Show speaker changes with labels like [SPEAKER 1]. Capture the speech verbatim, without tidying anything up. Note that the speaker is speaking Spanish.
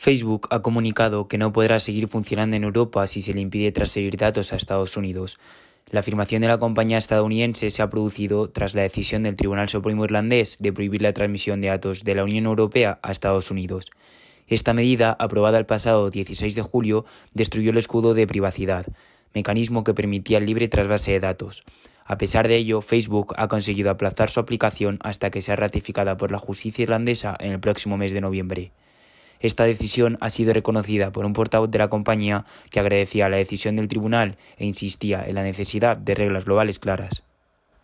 [SPEAKER 1] Facebook ha comunicado que no podrá seguir funcionando en Europa si se le impide transferir datos a Estados Unidos. La afirmación de la compañía estadounidense se ha producido tras la decisión del Tribunal Supremo irlandés de prohibir la transmisión de datos de la Unión Europea a Estados Unidos. Esta medida, aprobada el pasado dieciséis de julio, destruyó el escudo de privacidad, mecanismo que permitía el libre trasvase de datos. A pesar de ello, Facebook ha conseguido aplazar su aplicación hasta que sea ratificada por la justicia irlandesa en el próximo mes de noviembre. Esta decisión ha sido reconocida por un portavoz de la compañía que agradecía la decisión del tribunal e insistía en la necesidad de reglas globales claras.